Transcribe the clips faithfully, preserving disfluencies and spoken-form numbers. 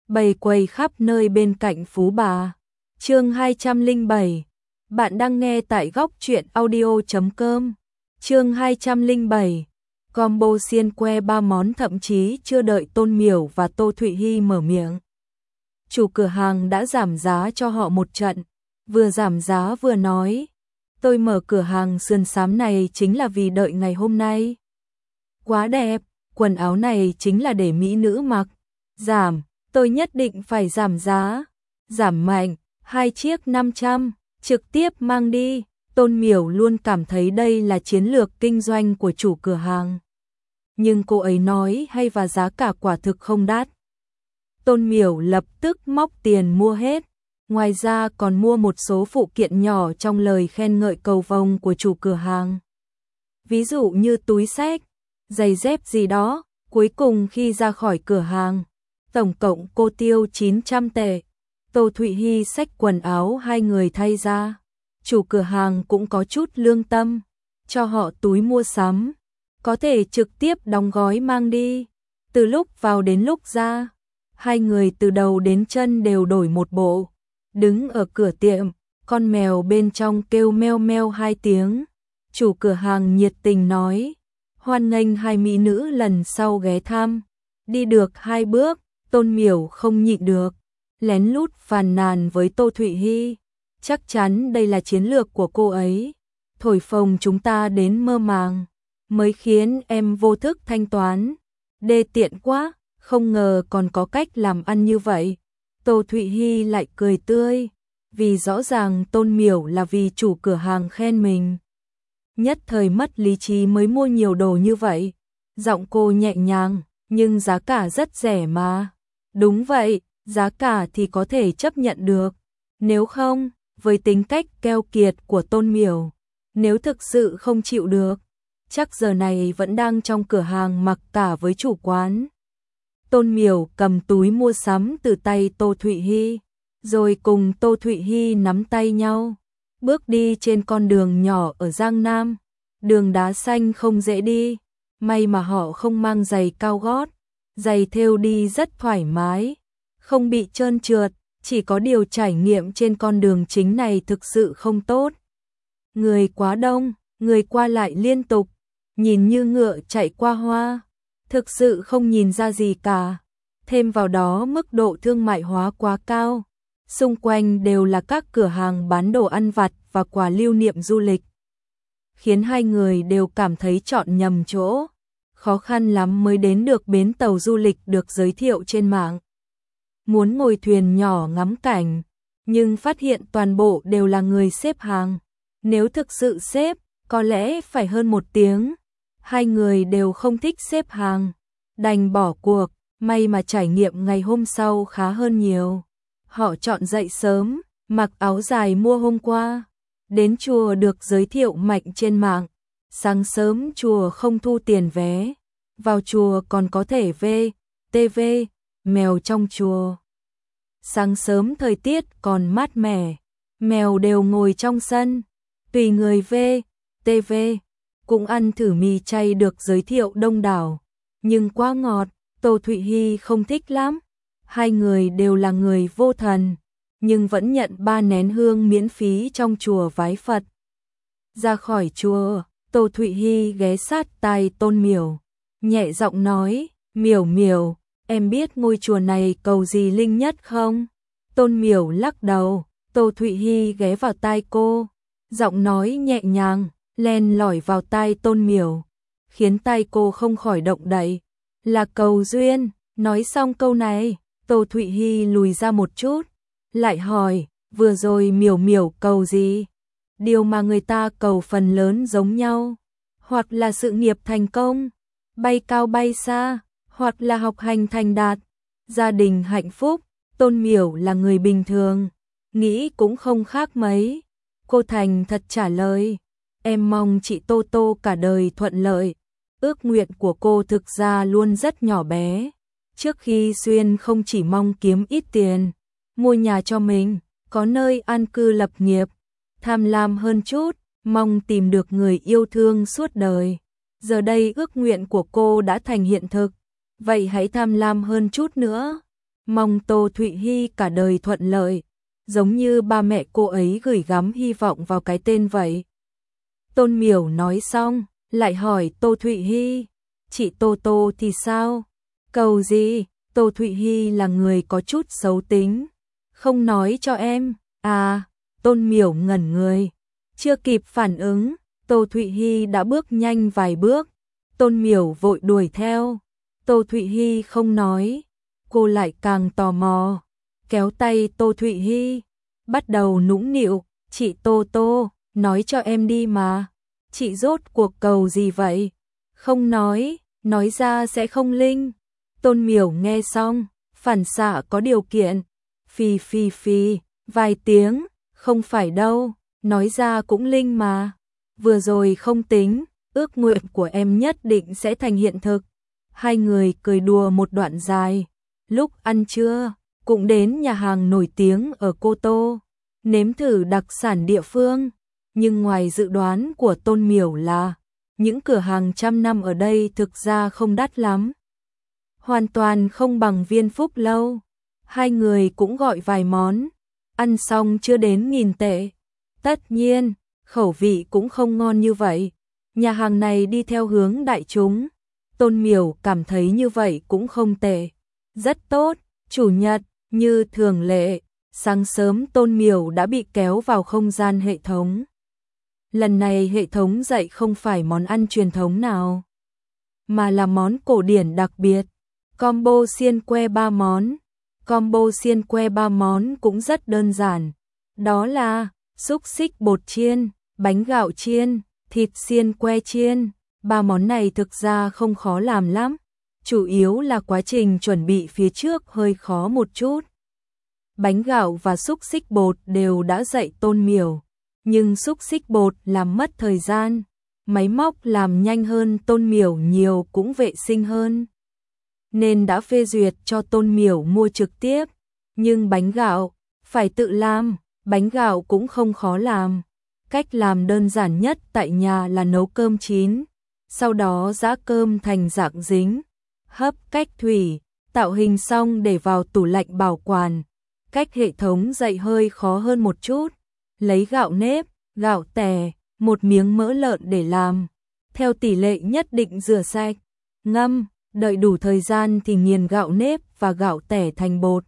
bày quầy khắp nơi bên cạnh Phú Bà. Chương hai trăm lẻ bảy. Bạn đang nghe tại góc truyện audio chấm com. Chương hai trăm lẻ bảy. Combo xiên que ba món, thậm chí chưa đợi Tôn Miểu và Tô Thụy Hi mở miệng, chủ cửa hàng đã giảm giá cho họ một trận, vừa giảm giá vừa nói: "Tôi mở cửa hàng sườn xám này chính là vì đợi ngày hôm nay. Quá đẹp, quần áo này chính là để mỹ nữ mặc. Giảm, tôi nhất định phải giảm giá. Giảm mạnh, hai chiếc năm trăm, trực tiếp mang đi." Tôn Miểu luôn cảm thấy đây là chiến lược kinh doanh của chủ cửa hàng. Nhưng cô ấy nói hay và giá cả quả thực không đắt. Tôn Miểu lập tức móc tiền mua hết, ngoài ra còn mua một số phụ kiện nhỏ trong lời khen ngợi cầu vồng của chủ cửa hàng. Ví dụ như túi xách, giày dép gì đó. Cuối cùng khi ra khỏi cửa hàng, tổng cộng cô tiêu chín trăm tệ. Tô Thụy Hi xách quần áo hai người thay ra. Chủ cửa hàng cũng có chút lương tâm, cho họ túi mua sắm, có thể trực tiếp đóng gói mang đi. Từ lúc vào đến lúc ra, hai người từ đầu đến chân đều đổi một bộ. Đứng ở cửa tiệm, con mèo bên trong kêu meo meo hai tiếng. Chủ cửa hàng nhiệt tình nói: "Hoan nghênh hai mỹ nữ lần sau ghé thăm." Đi được hai bước, Tôn Miểu không nhịn được, lén lút phàn nàn với Tô Thụy Hi. Chắc chắn đây là chiến lược của cô ấy, thổi phồng chúng ta đến mơ màng, mới khiến em vô thức thanh toán. Đê tiện quá, không ngờ còn có cách làm ăn như vậy. Tô Thụy Hi lại cười tươi, vì rõ ràng Tôn Miểu là vì chủ cửa hàng khen mình. Nhất thời mất lý trí mới mua nhiều đồ như vậy. Giọng cô nhẹ nhàng, nhưng giá cả rất rẻ mà. Đúng vậy, giá cả thì có thể chấp nhận được. Nếu không, với tính cách keo kiệt của Tôn Miểu, nếu thực sự không chịu được, chắc giờ này vẫn đang trong cửa hàng mặc cả với chủ quán. Tôn Miểu cầm túi mua sắm từ tay Tô Thụy Hi, rồi cùng Tô Thụy Hi nắm tay nhau, bước đi trên con đường nhỏ ở Giang Nam. Đường đá xanh không dễ đi, may mà họ không mang giày cao gót, giày thêu đi rất thoải mái, không bị trơn trượt. Chỉ có điều trải nghiệm trên con đường chính này thực sự không tốt. Người quá đông, người qua lại liên tục, nhìn như ngựa chạy qua hoa, thực sự không nhìn ra gì cả. Thêm vào đó mức độ thương mại hóa quá cao, xung quanh đều là các cửa hàng bán đồ ăn vặt và quà lưu niệm du lịch, khiến hai người đều cảm thấy chọn nhầm chỗ. Khó khăn lắm mới đến được bến tàu du lịch được giới thiệu trên mạng. Muốn ngồi thuyền nhỏ ngắm cảnh, nhưng phát hiện toàn bộ đều là người xếp hàng. Nếu thực sự xếp, có lẽ phải hơn một tiếng. Hai người đều không thích xếp hàng, đành bỏ cuộc. May mà trải nghiệm ngày hôm sau khá hơn nhiều. Họ chọn dậy sớm, mặc áo dài mua hôm qua. Đến chùa được giới thiệu mạnh trên mạng. Sáng sớm chùa không thu tiền vé, vào chùa còn có thể vê tê vê mèo trong chùa. Sáng sớm thời tiết còn mát mẻ, mèo đều ngồi trong sân, tùy người vê tê vê. Cũng ăn thử mì chay được giới thiệu đông đảo, nhưng quá ngọt, Tô Thụy Hi không thích lắm. Hai người đều là người vô thần, nhưng vẫn nhận ba nén hương miễn phí trong chùa vái Phật. Ra khỏi chùa, Tô Thụy Hi ghé sát tai Tôn Miểu, nhẹ giọng nói: "Miểu Miểu, em biết ngôi chùa này cầu gì linh nhất không?" Tôn Miểu lắc đầu. Tô Thụy Hi ghé vào tai cô, giọng nói nhẹ nhàng len lỏi vào tai Tôn Miểu, khiến tai cô không khỏi động đậy. "Là cầu duyên." Nói xong câu này, Tô Thụy Hi lùi ra một chút, lại hỏi: "Vừa rồi Miểu Miểu cầu gì?" Điều mà người ta cầu phần lớn giống nhau, hoặc là sự nghiệp thành công, bay cao bay xa, hoặc là học hành thành đạt, gia đình hạnh phúc. Tôn Miểu là người bình thường, nghĩ cũng không khác mấy. Cô thành thật trả lời: "Em mong chị Tô Tô cả đời thuận lợi." Ước nguyện của cô thực ra luôn rất nhỏ bé. Trước khi xuyên không chỉ mong kiếm ít tiền, mua nhà cho mình, có nơi an cư lập nghiệp. Tham lam hơn chút, mong tìm được người yêu thương suốt đời. Giờ đây ước nguyện của cô đã thành hiện thực, vậy hãy tham lam hơn chút nữa. Mong Tô Thụy Hi cả đời thuận lợi, giống như ba mẹ cô ấy gửi gắm hy vọng vào cái tên vậy. Tôn Miểu nói xong, lại hỏi Tô Thụy Hi, chị Tô Tô thì sao? Cầu gì? Tô Thụy Hi là người có chút xấu tính, không nói cho em. À, Tôn Miểu ngẩn người, chưa kịp phản ứng, Tô Thụy Hi đã bước nhanh vài bước. Tôn Miểu vội đuổi theo. Tô Thụy Hi không nói, cô lại càng tò mò, kéo tay Tô Thụy Hi, bắt đầu nũng nịu, chị Tô Tô, nói cho em đi mà. Chị rốt cuộc cầu gì vậy? Không nói, nói ra sẽ không linh. Tôn Miểu nghe xong, phản xạ có điều kiện, phì phì phì, vài tiếng, không phải đâu, nói ra cũng linh mà. Vừa rồi không tính, ước nguyện của em nhất định sẽ thành hiện thực. Hai người cười đùa một đoạn dài. Lúc ăn trưa, cũng đến nhà hàng nổi tiếng ở Cô Tô, nếm thử đặc sản địa phương. Nhưng ngoài dự đoán của Tôn Miểu là, những cửa hàng trăm năm ở đây thực ra không đắt lắm. Hoàn toàn không bằng Viên Phúc Lâu. Hai người cũng gọi vài món, ăn xong chưa đến nghìn tệ. Tất nhiên, khẩu vị cũng không ngon như vậy. Nhà hàng này đi theo hướng đại chúng. Tôn Miểu cảm thấy như vậy cũng không tệ. Rất tốt. Chủ nhật, như thường lệ, sáng sớm Tôn Miểu đã bị kéo vào không gian hệ thống. Lần này hệ thống dạy không phải món ăn truyền thống nào, mà là món cổ điển đặc biệt. Combo xiên que ba món. Combo xiên que ba món cũng rất đơn giản. Đó là xúc xích bột chiên, bánh gạo chiên, thịt xiên que chiên. Ba món này thực ra không khó làm lắm. Chủ yếu là quá trình chuẩn bị phía trước hơi khó một chút. Bánh gạo và xúc xích bột đều đã dạy Tôn Miểu, nhưng xúc xích bột làm mất thời gian, máy móc làm nhanh hơn Tôn Miểu nhiều cũng vệ sinh hơn, nên đã phê duyệt cho Tôn Miểu mua trực tiếp. Nhưng bánh gạo phải tự làm. Bánh gạo cũng không khó làm. Cách làm đơn giản nhất tại nhà là nấu cơm chín, sau đó giã cơm thành dạng dính, hấp cách thủy, tạo hình xong để vào tủ lạnh bảo quản. Cách hệ thống dạy hơi khó hơn một chút. Lấy gạo nếp, gạo tẻ, một miếng mỡ lợn để làm. Theo tỷ lệ nhất định rửa sạch, ngâm, đợi đủ thời gian thì nghiền gạo nếp và gạo tẻ thành bột.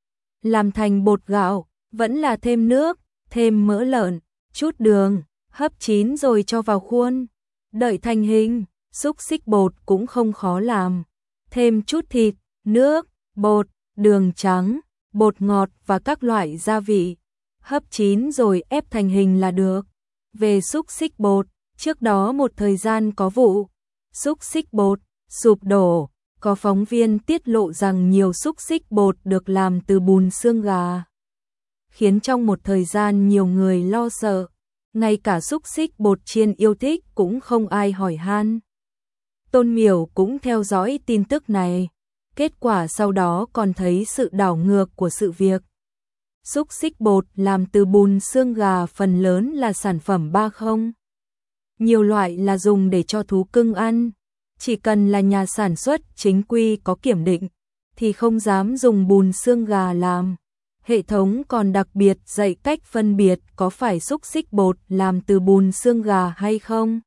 Làm thành bột gạo, vẫn là thêm nước, thêm mỡ lợn, chút đường, hấp chín rồi cho vào khuôn. Đợi thành hình, xúc xích bột cũng không khó làm. Thêm chút thịt, nước, bột, đường trắng, bột ngọt và các loại gia vị. Hấp chín rồi ép thành hình là được. Về xúc xích bột, trước đó một thời gian có vụ xúc xích bột sụp đổ, có phóng viên tiết lộ rằng nhiều xúc xích bột được làm từ bùn xương gà, khiến trong một thời gian nhiều người lo sợ. Ngay cả xúc xích bột chiên yêu thích cũng không ai hỏi han. Tôn Miểu cũng theo dõi tin tức này. Kết quả sau đó còn thấy sự đảo ngược của sự việc. Xúc xích bột làm từ bùn xương gà phần lớn là sản phẩm ba không. Nhiều loại là dùng để cho thú cưng ăn. Chỉ cần là nhà sản xuất chính quy có kiểm định, thì không dám dùng bùn xương gà làm. Hệ thống còn đặc biệt dạy cách phân biệt có phải xúc xích bột làm từ bùn xương gà hay không.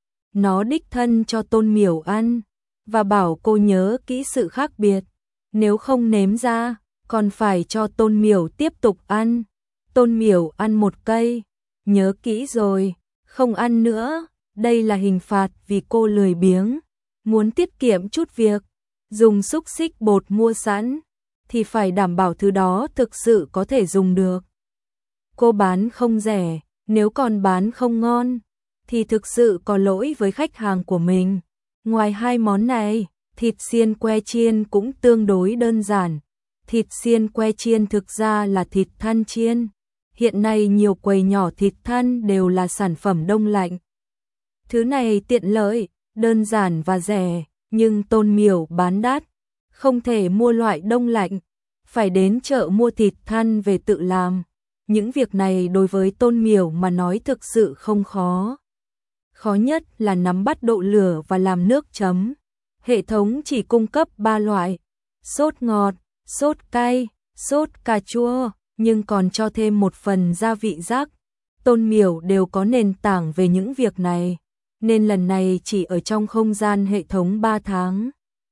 Nó đích thân cho Tôn Miểu ăn, và bảo cô nhớ kỹ sự khác biệt. Nếu không nếm ra, còn phải cho Tôn Miểu tiếp tục ăn. Tôn Miểu ăn một cây, nhớ kỹ rồi, không ăn nữa. Đây là hình phạt vì cô lười biếng, muốn tiết kiệm chút việc. Dùng xúc xích bột mua sẵn, thì phải đảm bảo thứ đó thực sự có thể dùng được. Cô bán không rẻ, nếu còn bán không ngon, thì thực sự có lỗi với khách hàng của mình. Ngoài hai món này, thịt xiên que chiên cũng tương đối đơn giản. Thịt xiên que chiên thực ra là thịt than chiên. Hiện nay nhiều quầy nhỏ thịt than đều là sản phẩm đông lạnh. Thứ này tiện lợi, đơn giản và rẻ, nhưng Tôn Miểu bán đắt. Không thể mua loại đông lạnh, phải đến chợ mua thịt than về tự làm. Những việc này đối với Tôn Miểu mà nói thực sự không khó. Khó nhất là nắm bắt độ lửa và làm nước chấm. Hệ thống chỉ cung cấp ba loại: sốt ngọt, sốt cay, sốt cà chua, nhưng còn cho thêm một phần gia vị rắc. Tôn Miểu đều có nền tảng về những việc này, nên lần này chỉ ở trong không gian hệ thống ba tháng.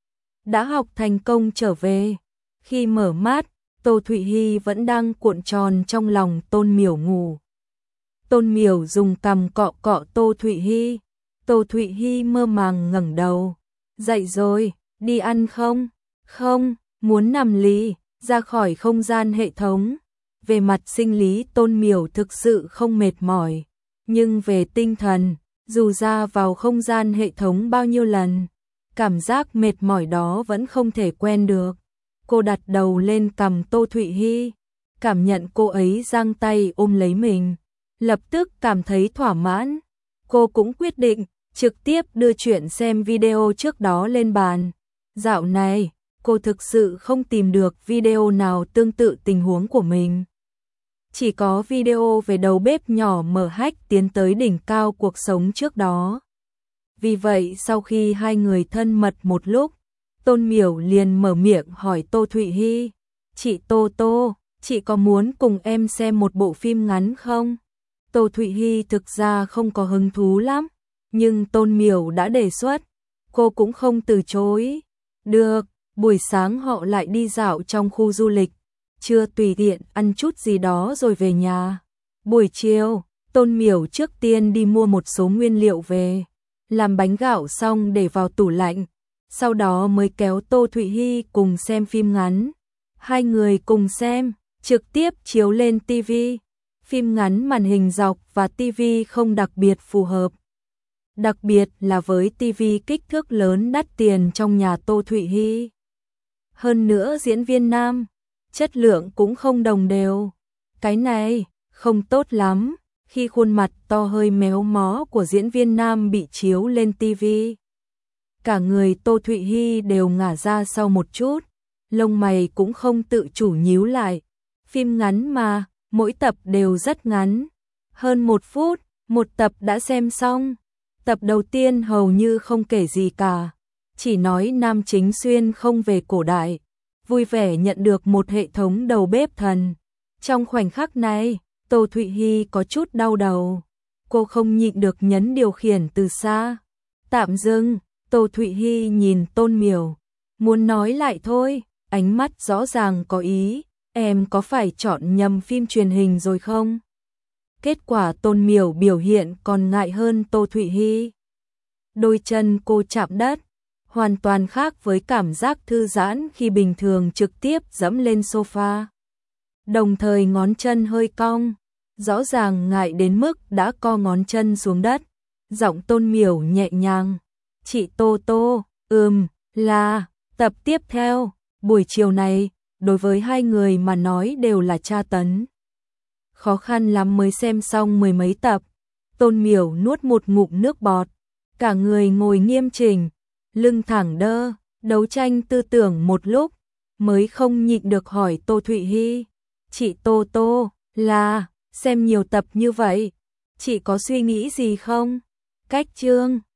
Đã học thành công trở về. Khi mở mắt, Tô Thụy Hi vẫn đang cuộn tròn trong lòng Tôn Miểu ngủ. Tôn Miểu dùng cằm cọ cọ Tô Thụy Hi. Tô Thụy Hi mơ màng ngẩng đầu. Dậy rồi, đi ăn không? Không, muốn nằm lì, ra khỏi không gian hệ thống. Về mặt sinh lý Tôn Miểu thực sự không mệt mỏi, nhưng về tinh thần, dù ra vào không gian hệ thống bao nhiêu lần, cảm giác mệt mỏi đó vẫn không thể quen được. Cô đặt đầu lên cằm Tô Thụy Hi, cảm nhận cô ấy giang tay ôm lấy mình, lập tức cảm thấy thỏa mãn. Cô cũng quyết định trực tiếp đưa chuyện xem video trước đó lên bàn. Dạo này, cô thực sự không tìm được video nào tương tự tình huống của mình. Chỉ có video về đầu bếp nhỏ mở hách tiến tới đỉnh cao cuộc sống trước đó. Vì vậy sau khi hai người thân mật một lúc, Tôn Miểu liền mở miệng hỏi Tô Thụy Hi. Chị Tô Tô, chị có muốn cùng em xem một bộ phim ngắn không? Tô Thụy Hi thực ra không có hứng thú lắm, nhưng Tôn Miểu đã đề xuất, cô cũng không từ chối. Được, buổi sáng họ lại đi dạo trong khu du lịch, trưa tùy tiện ăn chút gì đó rồi về nhà. Buổi chiều, Tôn Miểu trước tiên đi mua một số nguyên liệu về, làm bánh gạo xong để vào tủ lạnh, sau đó mới kéo Tô Thụy Hi cùng xem phim ngắn. Hai người cùng xem, trực tiếp chiếu lên ti vi. Phim ngắn màn hình dọc và ti vi không đặc biệt phù hợp. Đặc biệt là với ti vi kích thước lớn đắt tiền trong nhà Tô Thụy Hi. Hơn nữa diễn viên nam, chất lượng cũng không đồng đều. Cái này không tốt lắm, khi khuôn mặt to hơi méo mó của diễn viên nam bị chiếu lên ti vi. Cả người Tô Thụy Hi đều ngả ra sau một chút, lông mày cũng không tự chủ nhíu lại. Phim ngắn mà, mỗi tập đều rất ngắn, hơn một phút, một tập đã xem xong. Tập đầu tiên hầu như không kể gì cả, chỉ nói nam chính xuyên không về cổ đại, vui vẻ nhận được một hệ thống đầu bếp thần. Trong khoảnh khắc này, Tô Thụy Hi có chút đau đầu, cô không nhịn được nhấn điều khiển từ xa. Tạm dừng, Tô Thụy Hi nhìn Tôn Miểu, muốn nói lại thôi, ánh mắt rõ ràng có ý, em có phải chọn nhầm phim truyền hình rồi không? Kết quả Tôn Miểu biểu hiện còn ngại hơn Tô Thụy Hi. Đôi chân cô chạm đất, hoàn toàn khác với cảm giác thư giãn khi bình thường trực tiếp dẫm lên sofa. Đồng thời ngón chân hơi cong, rõ ràng ngại đến mức đã co ngón chân xuống đất. Giọng Tôn Miểu nhẹ nhàng, chị Tô Tô, ừm, là, tập tiếp theo, buổi chiều này, đối với hai người mà nói đều là tra tấn. Khó khăn lắm mới xem xong mười mấy tập, Tôn Miểu nuốt một ngụm nước bọt, cả người ngồi nghiêm chỉnh, lưng thẳng đơ, đấu tranh tư tưởng một lúc, mới không nhịn được hỏi Tô Thụy Hi. Chị Tô Tô, là, xem nhiều tập như vậy, chị có suy nghĩ gì không? Cách chương